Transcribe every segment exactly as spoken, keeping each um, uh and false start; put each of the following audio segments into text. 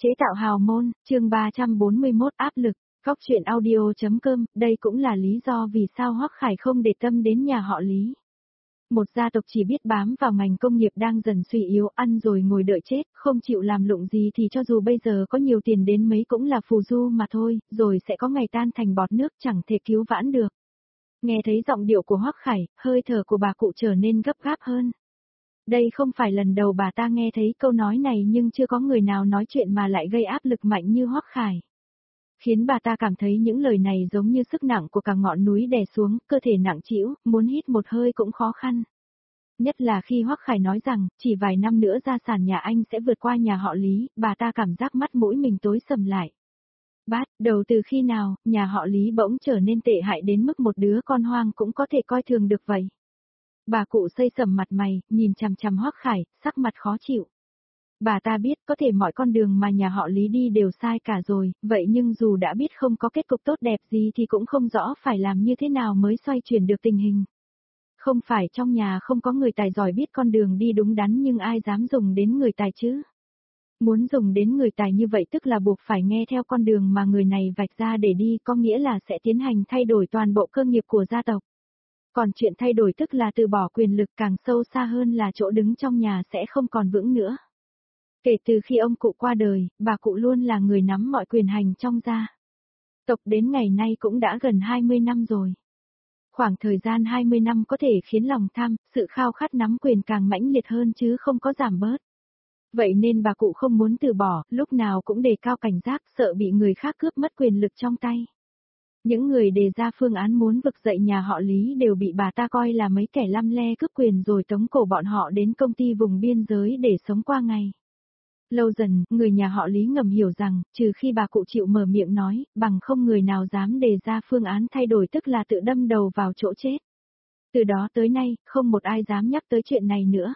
Chế tạo hào môn, chương ba trăm bốn mươi mốt áp lực, Cóc truyện audio.com, đây cũng là lý do vì sao Hoắc Khải không để tâm đến nhà họ Lý. Một gia tộc chỉ biết bám vào ngành công nghiệp đang dần suy yếu, ăn rồi ngồi đợi chết, không chịu làm lụng gì thì cho dù bây giờ có nhiều tiền đến mấy cũng là phù du mà thôi, rồi sẽ có ngày tan thành bọt nước chẳng thể cứu vãn được. Nghe thấy giọng điệu của Hoắc Khải, hơi thở của bà cụ trở nên gấp gáp hơn. Đây không phải lần đầu bà ta nghe thấy câu nói này nhưng chưa có người nào nói chuyện mà lại gây áp lực mạnh như Hoắc Khải. Khiến bà ta cảm thấy những lời này giống như sức nặng của cả ngọn núi đè xuống, cơ thể nặng trĩu, muốn hít một hơi cũng khó khăn. Nhất là khi Hoắc Khải nói rằng, chỉ vài năm nữa gia sản nhà anh sẽ vượt qua nhà họ Lý, bà ta cảm giác mắt mũi mình tối sầm lại. Bát, đầu từ khi nào, nhà họ Lý bỗng trở nên tệ hại đến mức một đứa con hoang cũng có thể coi thường được vậy. Bà cụ xây sầm mặt mày, nhìn chằm chằm Hoắc Khải, sắc mặt khó chịu. Bà ta biết có thể mọi con đường mà nhà họ Lý đi đều sai cả rồi, vậy nhưng dù đã biết không có kết cục tốt đẹp gì thì cũng không rõ phải làm như thế nào mới xoay chuyển được tình hình. Không phải trong nhà không có người tài giỏi biết con đường đi đúng đắn nhưng ai dám dùng đến người tài chứ? Muốn dùng đến người tài như vậy tức là buộc phải nghe theo con đường mà người này vạch ra để đi, có nghĩa là sẽ tiến hành thay đổi toàn bộ cơ nghiệp của gia tộc. Còn chuyện thay đổi tức là từ bỏ quyền lực, càng sâu xa hơn là chỗ đứng trong nhà sẽ không còn vững nữa. Kể từ khi ông cụ qua đời, bà cụ luôn là người nắm mọi quyền hành trong gia tộc đến ngày nay cũng đã gần hai mươi năm rồi. Khoảng thời gian hai mươi năm có thể khiến lòng tham, sự khao khát nắm quyền càng mãnh liệt hơn chứ không có giảm bớt. Vậy nên bà cụ không muốn từ bỏ, lúc nào cũng đề cao cảnh giác, sợ bị người khác cướp mất quyền lực trong tay. Những người đề ra phương án muốn vực dậy nhà họ Lý đều bị bà ta coi là mấy kẻ lăm le cướp quyền rồi tống cổ bọn họ đến công ty vùng biên giới để sống qua ngày. Lâu dần, người nhà họ Lý ngầm hiểu rằng, trừ khi bà cụ chịu mở miệng nói, bằng không người nào dám đề ra phương án thay đổi tức là tự đâm đầu vào chỗ chết. Từ đó tới nay, không một ai dám nhắc tới chuyện này nữa.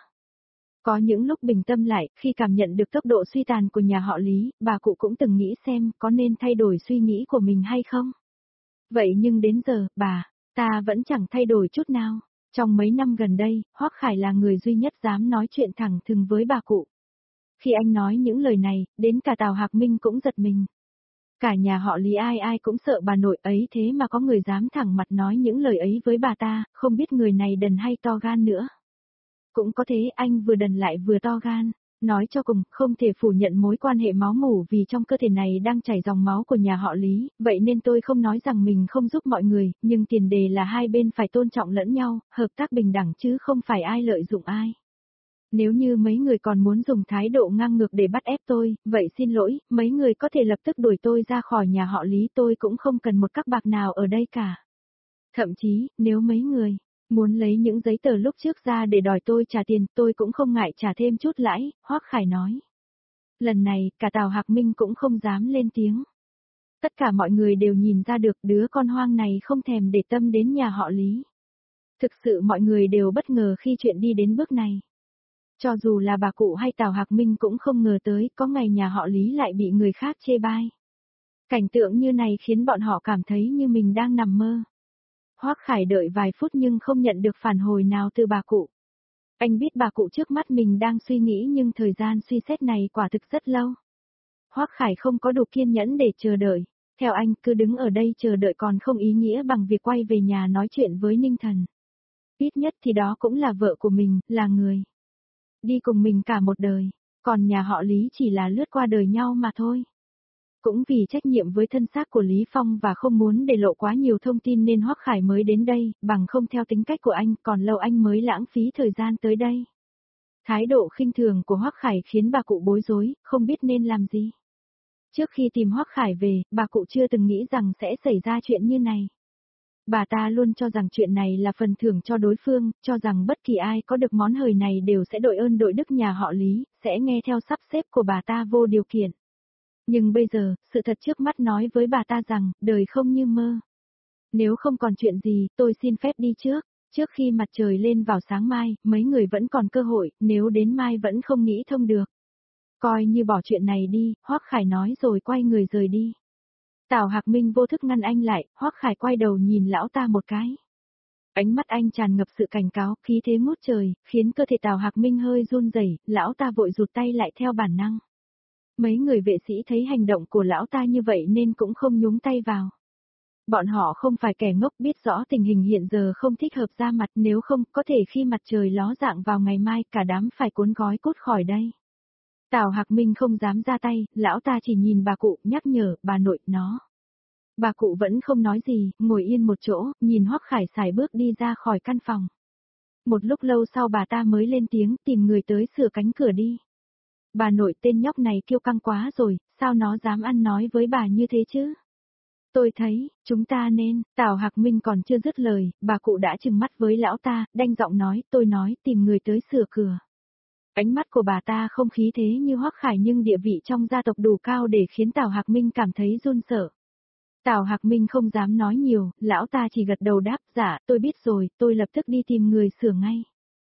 Có những lúc bình tâm lại, khi cảm nhận được tốc độ suy tàn của nhà họ Lý, bà cụ cũng từng nghĩ xem có nên thay đổi suy nghĩ của mình hay không. Vậy nhưng đến giờ, bà, ta vẫn chẳng thay đổi chút nào. Trong mấy năm gần đây, Hoắc Khải là người duy nhất dám nói chuyện thẳng thừng với bà cụ. Khi anh nói những lời này, đến cả Tào Hạc Minh cũng giật mình. Cả nhà họ Lý ai ai cũng sợ bà nội ấy, thế mà có người dám thẳng mặt nói những lời ấy với bà ta, không biết người này đần hay to gan nữa. Cũng có thế, anh vừa đần lại vừa to gan. Nói cho cùng, không thể phủ nhận mối quan hệ máu mủ vì trong cơ thể này đang chảy dòng máu của nhà họ Lý, vậy nên tôi không nói rằng mình không giúp mọi người, nhưng tiền đề là hai bên phải tôn trọng lẫn nhau, hợp tác bình đẳng chứ không phải ai lợi dụng ai. Nếu như mấy người còn muốn dùng thái độ ngang ngược để bắt ép tôi, vậy xin lỗi, mấy người có thể lập tức đuổi tôi ra khỏi nhà họ Lý, tôi cũng không cần một các bạc nào ở đây cả. Thậm chí, nếu mấy người muốn lấy những giấy tờ lúc trước ra để đòi tôi trả tiền, tôi cũng không ngại trả thêm chút lãi, Hoắc Khải nói. Lần này, cả Tào Hạc Minh cũng không dám lên tiếng. Tất cả mọi người đều nhìn ra được đứa con hoang này không thèm để tâm đến nhà họ Lý. Thực sự mọi người đều bất ngờ khi chuyện đi đến bước này. Cho dù là bà cụ hay Tào Hạc Minh cũng không ngờ tới có ngày nhà họ Lý lại bị người khác chê bai. Cảnh tượng như này khiến bọn họ cảm thấy như mình đang nằm mơ. Hoắc Khải đợi vài phút nhưng không nhận được phản hồi nào từ bà cụ. Anh biết bà cụ trước mắt mình đang suy nghĩ nhưng thời gian suy xét này quả thực rất lâu. Hoắc Khải không có đủ kiên nhẫn để chờ đợi. Theo anh, cứ đứng ở đây chờ đợi còn không ý nghĩa bằng việc quay về nhà nói chuyện với Ninh Thần. Ít nhất thì đó cũng là vợ của mình, là người đi cùng mình cả một đời, còn nhà họ Lý chỉ là lướt qua đời nhau mà thôi. Cũng vì trách nhiệm với thân xác của Lý Phong và không muốn để lộ quá nhiều thông tin nên Hoắc Khải mới đến đây, bằng không theo tính cách của anh còn lâu anh mới lãng phí thời gian tới đây. Thái độ khinh thường của Hoắc Khải khiến bà cụ bối rối, không biết nên làm gì. Trước khi tìm Hoắc Khải về, bà cụ chưa từng nghĩ rằng sẽ xảy ra chuyện như này. Bà ta luôn cho rằng chuyện này là phần thưởng cho đối phương, cho rằng bất kỳ ai có được món hời này đều sẽ đội ơn đội đức nhà họ Lý, sẽ nghe theo sắp xếp của bà ta vô điều kiện. Nhưng bây giờ, sự thật trước mắt nói với bà ta rằng, đời không như mơ. Nếu không còn chuyện gì, tôi xin phép đi trước. Trước khi mặt trời lên vào sáng mai, mấy người vẫn còn cơ hội, nếu đến mai vẫn không nghĩ thông được. Coi như bỏ chuyện này đi, Hoắc Khải nói rồi quay người rời đi. Tào Hạc Minh vô thức ngăn anh lại, Hoắc Khải quay đầu nhìn lão ta một cái. Ánh mắt anh tràn ngập sự cảnh cáo, khí thế ngút trời, khiến cơ thể Tào Hạc Minh hơi run rẩy, lão ta vội rụt tay lại theo bản năng. Mấy người vệ sĩ thấy hành động của lão ta như vậy nên cũng không nhúng tay vào. Bọn họ không phải kẻ ngốc, biết rõ tình hình hiện giờ không thích hợp ra mặt, nếu không có thể khi mặt trời ló dạng vào ngày mai cả đám phải cuốn gói cút khỏi đây. Tào Hạc Minh không dám ra tay, lão ta chỉ nhìn bà cụ, nhắc nhở, bà nội, nó. Bà cụ vẫn không nói gì, ngồi yên một chỗ, nhìn Hoắc Khải sải bước đi ra khỏi căn phòng. Một lúc lâu sau bà ta mới lên tiếng, tìm người tới sửa cánh cửa đi. Bà nội, tên nhóc này kiêu căng quá rồi, sao nó dám ăn nói với bà như thế chứ? Tôi thấy, chúng ta nên, Tào Hạc Minh còn chưa dứt lời, bà cụ đã trừng mắt với lão ta, đanh giọng nói, tôi nói tìm người tới sửa cửa. Ánh mắt của bà ta không khí thế như Hoắc Khải nhưng địa vị trong gia tộc đủ cao để khiến Tào Hạc Minh cảm thấy run sợ. Tào Hạc Minh không dám nói nhiều, lão ta chỉ gật đầu đáp, dạ, tôi biết rồi, tôi lập tức đi tìm người sửa ngay.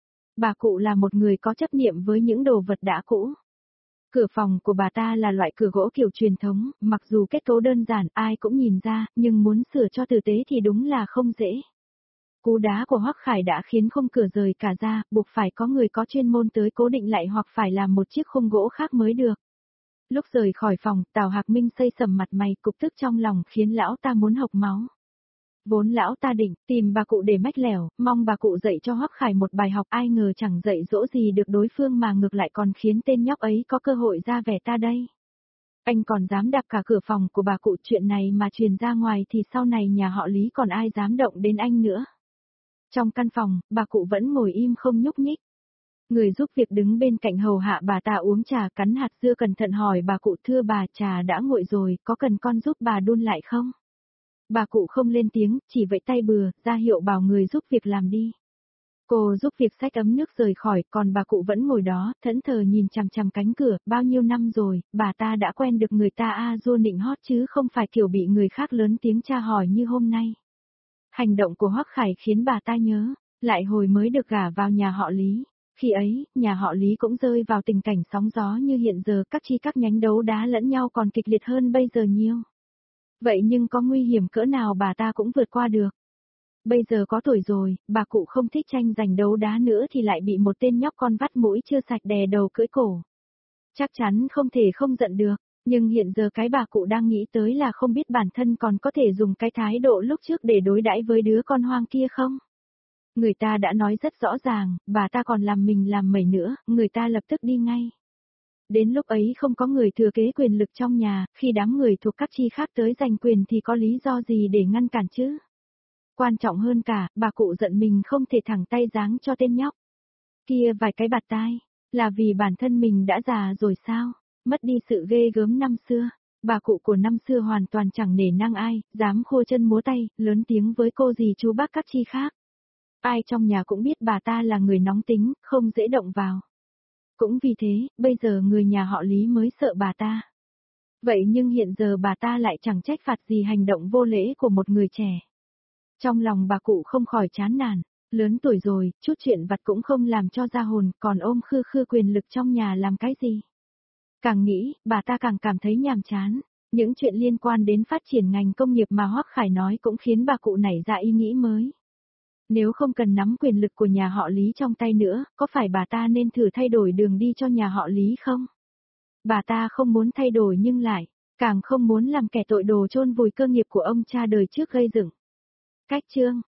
Bà cụ là một người có chấp niệm với những đồ vật đã cũ. Cửa phòng của bà ta là loại cửa gỗ kiểu truyền thống, mặc dù kết cấu đơn giản ai cũng nhìn ra, nhưng muốn sửa cho tử tế thì đúng là không dễ. Cú đá của Hoắc Khải đã khiến khung cửa rời cả ra, buộc phải có người có chuyên môn tới cố định lại hoặc phải làm một chiếc khung gỗ khác mới được. Lúc rời khỏi phòng, Tào Hạc Minh xây sầm mặt mày, cục tức trong lòng khiến lão ta muốn hộc máu. Vốn lão ta định tìm bà cụ để mách lẻo, mong bà cụ dạy cho Hoắc Khải một bài học, ai ngờ chẳng dạy dỗ gì được đối phương mà ngược lại còn khiến tên nhóc ấy có cơ hội ra vẻ ta đây. Anh còn dám đạp cả cửa phòng của bà cụ, chuyện này mà truyền ra ngoài thì sau này nhà họ Lý còn ai dám động đến anh nữa. Trong căn phòng, bà cụ vẫn ngồi im không nhúc nhích. Người giúp việc đứng bên cạnh hầu hạ bà ta uống trà, cắn hạt dưa cẩn thận hỏi bà cụ, thưa bà, trà đã nguội rồi, có cần con giúp bà đun lại không? Bà cụ không lên tiếng, chỉ vẫy tay bừa, ra hiệu bảo người giúp việc làm đi. Cô giúp việc xách ấm nước rời khỏi, còn bà cụ vẫn ngồi đó, thẫn thờ nhìn chằm chằm cánh cửa, bao nhiêu năm rồi, bà ta đã quen được người ta a dua nịnh hót chứ không phải kiểu bị người khác lớn tiếng tra hỏi như hôm nay. Hành động của Hoắc Khải khiến bà ta nhớ, lại hồi mới được gả vào nhà họ Lý. Khi ấy, nhà họ Lý cũng rơi vào tình cảnh sóng gió như hiện giờ, các chi các nhánh đấu đá lẫn nhau còn kịch liệt hơn bây giờ nhiều. Vậy nhưng có nguy hiểm cỡ nào bà ta cũng vượt qua được. Bây giờ có tuổi rồi, bà cụ không thích tranh giành đấu đá nữa thì lại bị một tên nhóc con vắt mũi chưa sạch đè đầu cưỡi cổ. Chắc chắn không thể không giận được, nhưng hiện giờ cái bà cụ đang nghĩ tới là không biết bản thân còn có thể dùng cái thái độ lúc trước để đối đãi với đứa con hoang kia không. Người ta đã nói rất rõ ràng, bà ta còn làm mình làm mẩy nữa, người ta lập tức đi ngay. Đến lúc ấy không có người thừa kế quyền lực trong nhà, khi đám người thuộc các chi khác tới giành quyền thì có lý do gì để ngăn cản chứ? Quan trọng hơn cả, bà cụ giận mình không thể thẳng tay giáng cho tên nhóc. Kia vài cái bạt tai, là vì bản thân mình đã già rồi sao? Mất đi sự ghê gớm năm xưa. Bà cụ của năm xưa hoàn toàn chẳng nể nang ai, dám khua chân múa tay, lớn tiếng với cô dì chú bác các chi khác. Ai trong nhà cũng biết bà ta là người nóng tính, không dễ động vào. Cũng vì thế, bây giờ người nhà họ Lý mới sợ bà ta. Vậy nhưng hiện giờ bà ta lại chẳng trách phạt gì hành động vô lễ của một người trẻ. Trong lòng bà cụ không khỏi chán nản, lớn tuổi rồi, chút chuyện vặt cũng không làm cho ra hồn, còn ôm khư khư quyền lực trong nhà làm cái gì. Càng nghĩ, bà ta càng cảm thấy nhàm chán. Những chuyện liên quan đến phát triển ngành công nghiệp mà Hoắc Khải nói cũng khiến bà cụ nảy ra ý nghĩ mới. Nếu không cần nắm quyền lực của nhà họ Lý trong tay nữa, có phải bà ta nên thử thay đổi đường đi cho nhà họ Lý không? Bà ta không muốn thay đổi nhưng lại, càng không muốn làm kẻ tội đồ chôn vùi cơ nghiệp của ông cha đời trước gây dựng. Cách chương